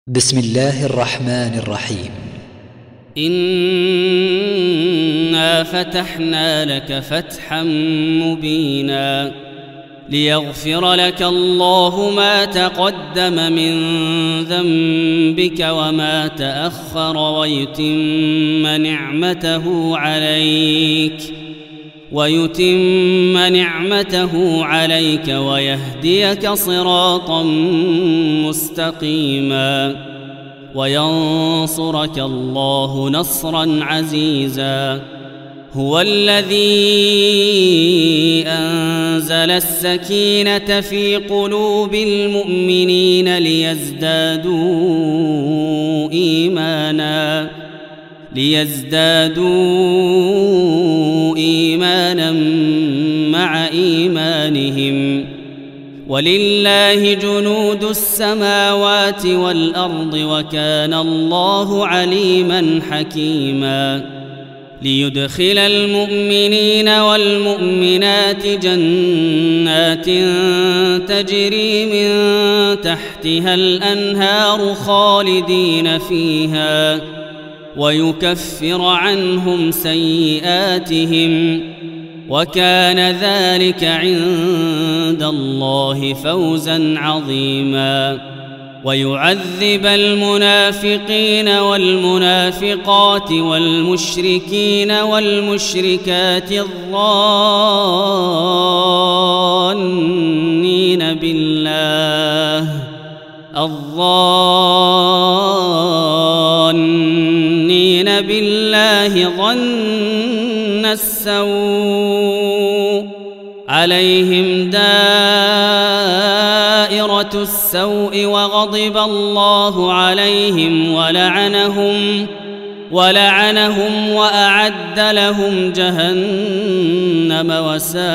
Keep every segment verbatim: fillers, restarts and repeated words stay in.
بسم الله الرحمن الرحيم. إنا فتحنا لك فتحا مبينا ليغفر لك الله ما تقدم من ذنبك وما تأخر ويتم نعمته عليك ويتم نعمته عليك ويهديك صراطا مستقيما وينصرك الله نصرا عزيزا. هو الذي أنزل السكينة في قلوب المؤمنين ليزدادوا إيمانا ليزدادوا إيمانا مع إيمانهم ولله جنود السماوات والأرض وكان الله عليما حكيما. ليدخل المؤمنين والمؤمنات جنات تجري من تحتها الأنهار خالدين فيها ويكفر عنهم سيئاتهم وكان ذلك عند الله فوزا عظيما. ويعذب المنافقين والمنافقات والمشركين والمشركات الظانين بالله الظانين بالله ظن السوء عليهم دائرة السوء وغضب الله عليهم ولعنهم ولعنهم وأعد لهم جهنم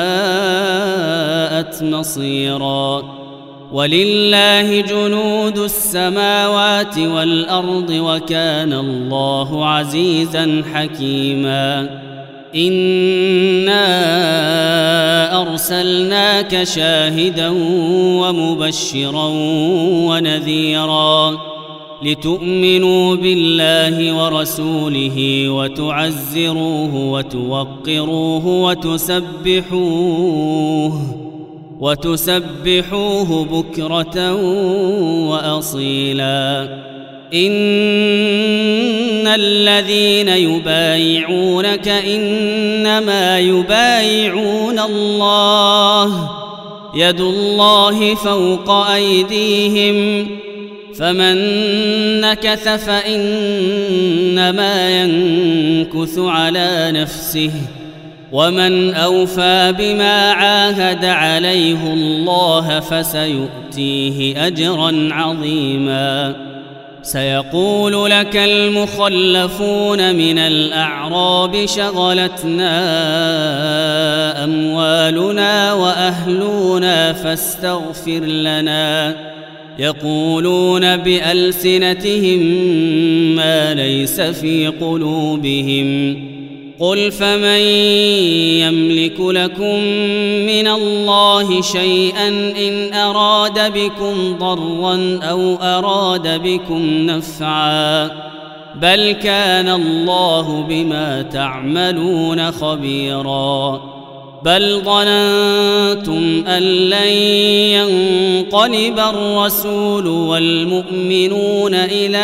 وساءت مصيرا. ولله جنود السماوات والأرض وكان الله عزيزا حكيما. إنا أرسلناك شاهدا ومبشرا ونذيرا لتؤمنوا بالله ورسوله وتعزروه وتوقروه وتسبحوه وتسبحوه بكرة وأصيلا. إن الذين يبايعونك إنما يبايعون الله يد الله فوق أيديهم فمن نكث فإنما ينكث على نفسه ومن أوفى بما عاهد عليه الله فسيؤتيه أجرا عظيما. سيقول لك المخلفون من الأعراب شغلتنا أموالنا وأهلنا فاستغفر لنا يقولون بألسنتهم ما ليس في قلوبهم قل فمن يملك لكم من الله شيئا إن أراد بكم ضرا أو أراد بكم نفعا بل كان الله بما تعملون خبيرا. بل ظننتم أن لن ينقلب الرسول والمؤمنون إلى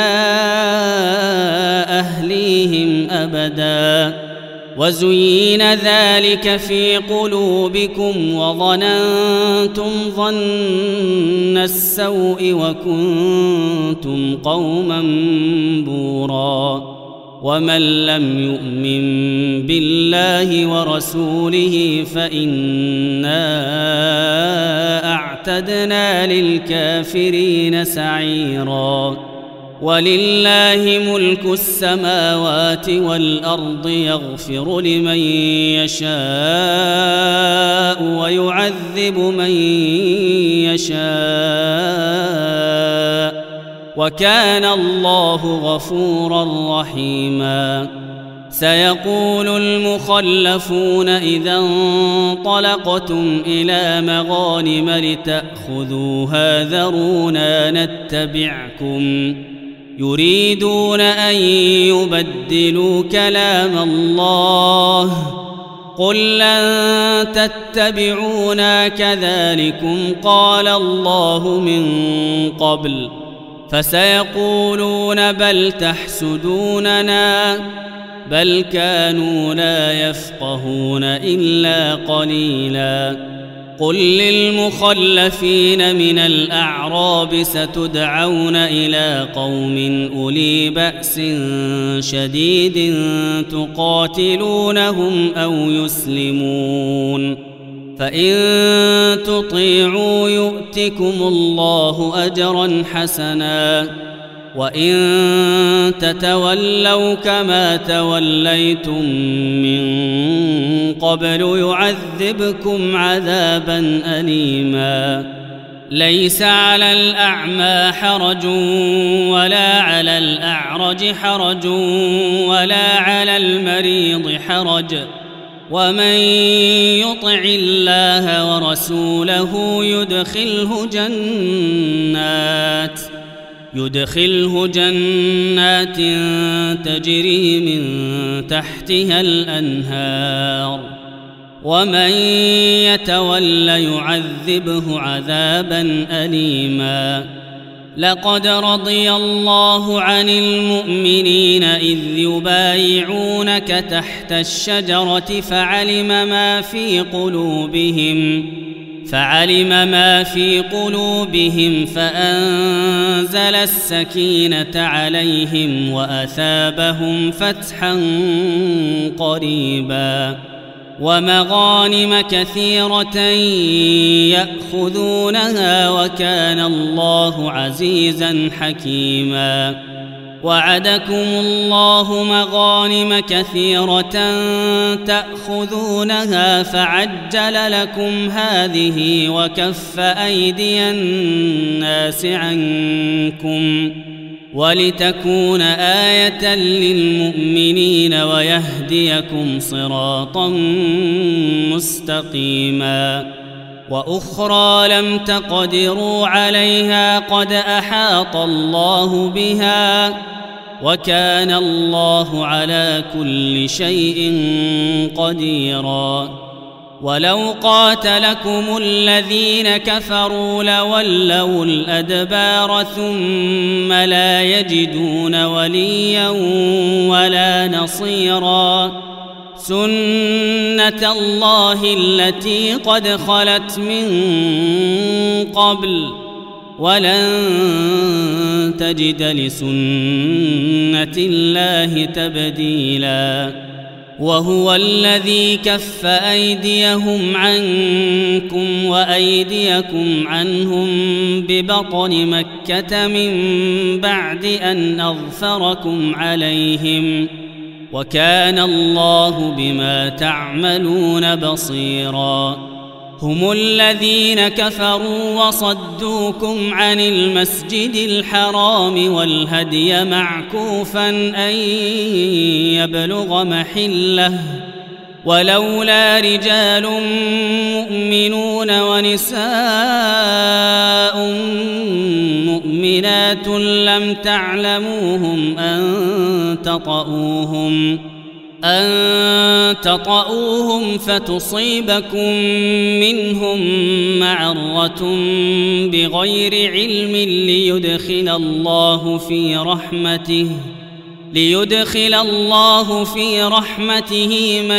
أهليهم أبدا وزين ذلك في قلوبكم وظننتم ظن السوء وكنتم قوما بورا. ومن لم يؤمن بالله ورسوله فإنا أعتدنا للكافرين سعيرا. ولله ملك السماوات والأرض يغفر لمن يشاء ويعذب من يشاء وكان الله غفورا رحيما. سيقول المخلفون إذا انطلقتم إلى مغانم لتأخذوها ذرونا نتبعكم يريدون أن يبدلوا كلام الله قل لن تتبعونا كذلكم قال الله من قبل فسيقولون بل تحسدوننا بل كانوا لا يفقهون إلا قليلا قل للمخلفين من الأعراب ستدعون إلى قوم أولي بأس شديد تقاتلونهم أو يسلمون فإن تطيعوا يؤتكم الله أجرا حسنا وإن تتولوا كما توليتم من قبل يعذبكم عذابا أليما ليس على الأعمى حرج ولا على الأعرج حرج ولا على المريض حرج ومن يطع الله ورسوله يدخله جنات يدخله جنات تجري من تحتها الأنهار ومن يتول يعذبه عذابا أليما لقد رضي الله عن المؤمنين إذ يبايعونك تحت الشجرة فعلم ما في قلوبهم فعلم ما في قلوبهم فأنزل السكينة عليهم وأثابهم فتحا قريبا ومغانم كثيرة يأخذونها وكان الله عزيزا حكيما وعدكم الله مغانم كثيرة تأخذونها فعجل لكم هذه وكف أيدي الناس عنكم ولتكون آية للمؤمنين ويهديكم صراطا مستقيما وأخرى لم تقدروا عليها قد أحاط الله بها وكان الله على كل شيء قديرا ولو قاتلكم الذين كفروا لولوا الأدبار ثم لا يجدون وليا ولا نصيرا سنة الله التي قد خلت من قبل ولن تجد لسنة الله تبديلا وهو الذي كف أيديهم عنكم وأيديكم عنهم ببطن مكة من بعد أن أظفركم عليهم وكان الله بما تعملون بصيرا هم الذين كفروا وصدوكم عن المسجد الحرام والهدي معكوفا أن يبلغ محله ولولا رجال مؤمنون ونساء مؤمنات لم تعلموهم أن تطؤوهم أن تطؤوهم فتصيبكم منهم معرة بغير علم ليدخل الله في رحمته ليدخل الله في رحمته من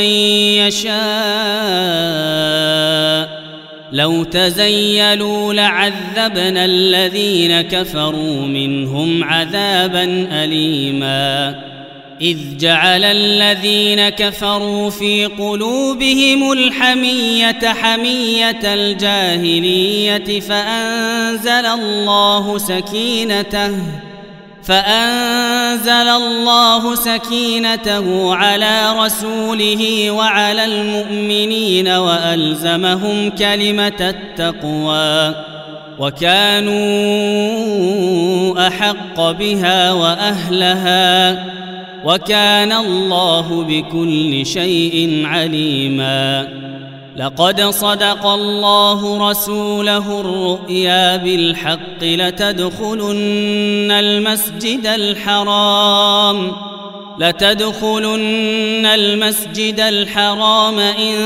يشاء لو تزيلوا لعذبنا الذين كفروا منهم عذابا أليما إذ جعل الذين كفروا في قلوبهم الحمية حمية الجاهلية فأنزل الله سكينته فأنزل الله سكينته على رسوله وعلى المؤمنين وألزمهم كلمة التقوى وكانوا أحق بها وأهلها وكان الله بكل شيء عليما. لقد صدق الله رسوله الرؤيا بالحق لتدخلن المسجد الحرام لتدخلن المسجد الحرام إن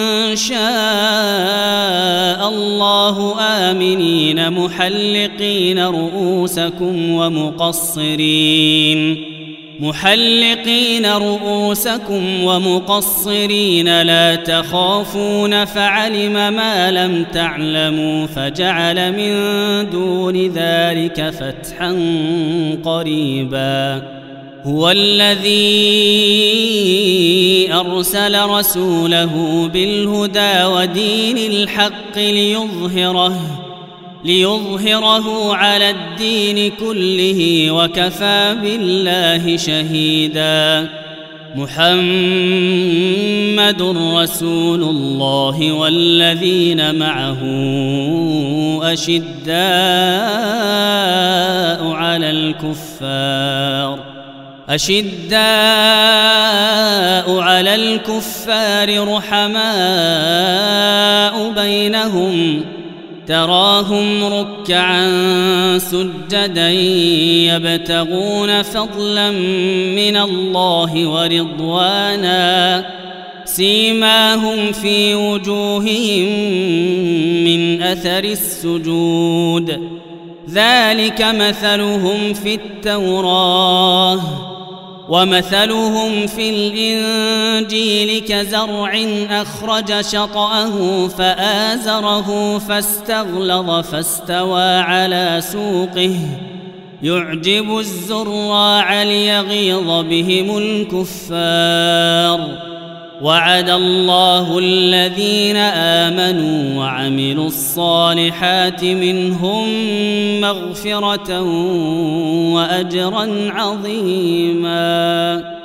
شاء الله آمنين محلقين رؤوسكم ومقصرين محلقين رؤوسكم ومقصرين لا تخافون فعلم ما لم تعلموا فجعل من دون ذلك فتحا قريبا. هو الذي أرسل رسوله بالهدى ودين الحق ليظهره ليظهره على الدين كله وكفى بالله شهيدا. محمد رسول الله والذين معه أشداء على الكفار أشداء على الكفار رحماء بينهم تراهم ركعا سجدا يبتغون فضلا من الله ورضوانا سيماهم في وجوههم من أثر السجود ذلك مثلهم في التوراة ومثلهم في الإنجيل كزرع أخرج شطأه فآزره فاستغلظ فاستوى على سوقه يعجب الزراع ليغيظ بهم الكفار. وعد الله الذين آمنوا وعملوا الصالحات منهم مغفرة وأجرا عظيما.